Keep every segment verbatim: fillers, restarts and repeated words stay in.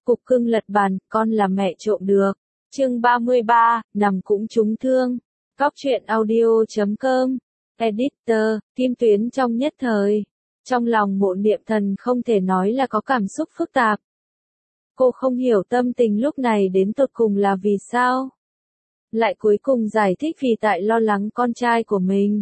Cục cưng lật bàn, con là mẹ trộm được. Chương ba mươi ba, nằm cũng trúng thương. Cóc truyện audio chấm com. Editor, Kim Tuyến trong nhất thời. Trong lòng Mộ Niệm Thần không thể nói là có cảm xúc phức tạp. Cô không hiểu tâm tình lúc này đến tột cùng là vì sao. Lại cuối cùng giải thích vì tại lo lắng con trai của mình.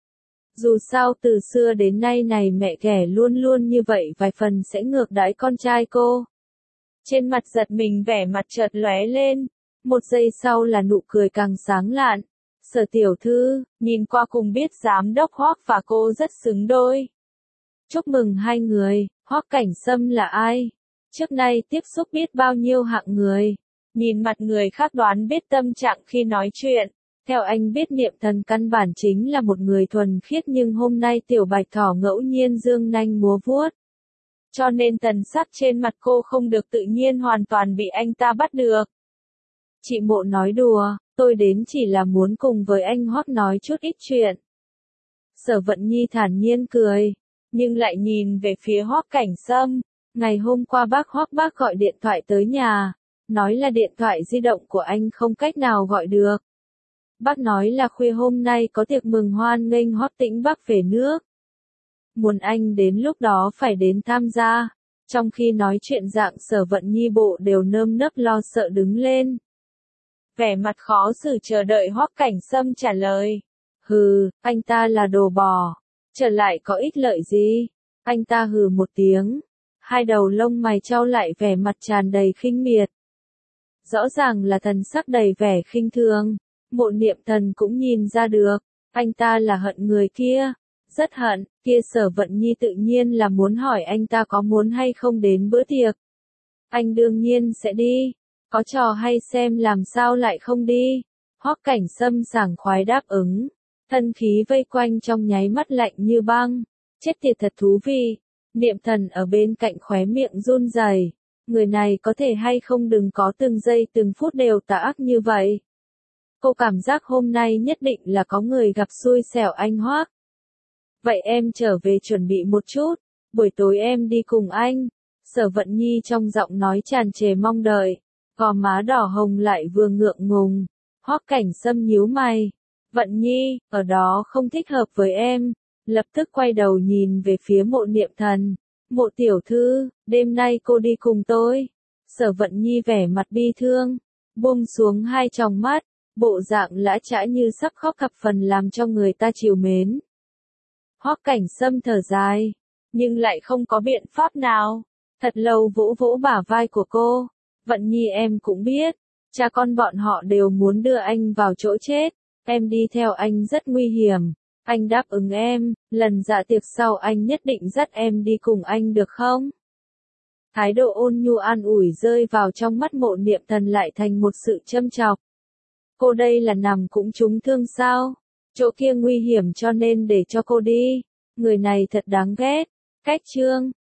Dù sao từ xưa đến nay này mẹ ghẻ luôn luôn như vậy vài phần sẽ ngược đãi con trai cô. Trên mặt giật mình vẻ mặt chợt lóe lên, một giây sau là nụ cười càng sáng lạn. Sở tiểu thư, nhìn qua cùng biết giám đốc Hoắc và cô rất xứng đôi. Chúc mừng hai người, Hoắc Cảnh Sâm là ai? Trước nay tiếp xúc biết bao nhiêu hạng người. Nhìn mặt người khác đoán biết tâm trạng khi nói chuyện. Theo anh biết Niệm Thần căn bản chính là một người thuần khiết nhưng hôm nay tiểu bạch thỏ ngẫu nhiên dương nanh múa vuốt. Cho nên tần sắc trên mặt cô không được tự nhiên hoàn toàn bị anh ta bắt được. Chị Mộ nói đùa, tôi đến chỉ là muốn cùng với anh Hoắc nói chút ít chuyện. Sở Vận Nhi thản nhiên cười, nhưng lại nhìn về phía Hoắc Cảnh Sâm. Ngày hôm qua bác Hoắc bác gọi điện thoại tới nhà, nói là điện thoại di động của anh không cách nào gọi được. Bác nói là khuya hôm nay có tiệc mừng hoan nghênh Hoắc Tĩnh Bắc về nước. Muốn anh đến lúc đó phải đến tham gia. Trong khi nói chuyện dạng Sở Vận Nhi bộ đều nơm nớp lo sợ đứng lên. Vẻ mặt khó xử chờ đợi Hoắc Cảnh Sâm trả lời. Hừ, anh ta là đồ bò. Trở lại có ích lợi gì? Anh ta hừ một tiếng. Hai đầu lông mày trao lại vẻ mặt tràn đầy khinh miệt. Rõ ràng là thần sắc đầy vẻ khinh thường. Mộ Niệm Thần cũng nhìn ra được. Anh ta là hận người kia. Rất hận, kia Sở Vận Nhi tự nhiên là muốn hỏi anh ta có muốn hay không đến bữa tiệc. Anh đương nhiên sẽ đi. Có trò hay xem làm sao lại không đi. Hoắc Cảnh Sâm sảng khoái đáp ứng. Thân khí vây quanh trong nháy mắt lạnh như băng. Chết tiệt thật thú vị. Niệm Thần ở bên cạnh khóe miệng run rẩy. Người này có thể hay không đừng có từng giây từng phút đều tà ác như vậy. Cô cảm giác hôm nay nhất định là có người gặp xui xẻo anh Hoắc. Vậy em trở về chuẩn bị một chút, buổi tối em đi cùng anh. Sở Vận Nhi trong giọng nói tràn trề mong đợi, gò má đỏ hồng lại vừa ngượng ngùng. Hoắc Cảnh Sâm nhíu mày. Vận Nhi, ở đó không thích hợp với em. Lập tức quay đầu nhìn về phía Mộ Niệm Thần. Mộ tiểu thư, đêm nay cô đi cùng tôi. Sở Vận Nhi vẻ mặt bi thương, buông xuống hai tròng mắt, bộ dạng lã chã như sắp khóc thập phần làm cho người ta trìu mến. Hoắc Cảnh Sâm thở dài, nhưng lại không có biện pháp nào. Thật lâu vỗ vỗ bả vai của cô. Vận Nhi em cũng biết, cha con bọn họ đều muốn đưa anh vào chỗ chết. Em đi theo anh rất nguy hiểm. Anh đáp ứng em, lần dạ tiệc sau anh nhất định dắt em đi cùng anh được không? Thái độ ôn nhu an ủi rơi vào trong mắt Mộ Niệm Thần lại thành một sự châm chọc. Cô đây là nằm cũng trúng thương sao? Chỗ kia nguy hiểm cho nên để cho cô đi. Người này thật đáng ghét. Cách chương.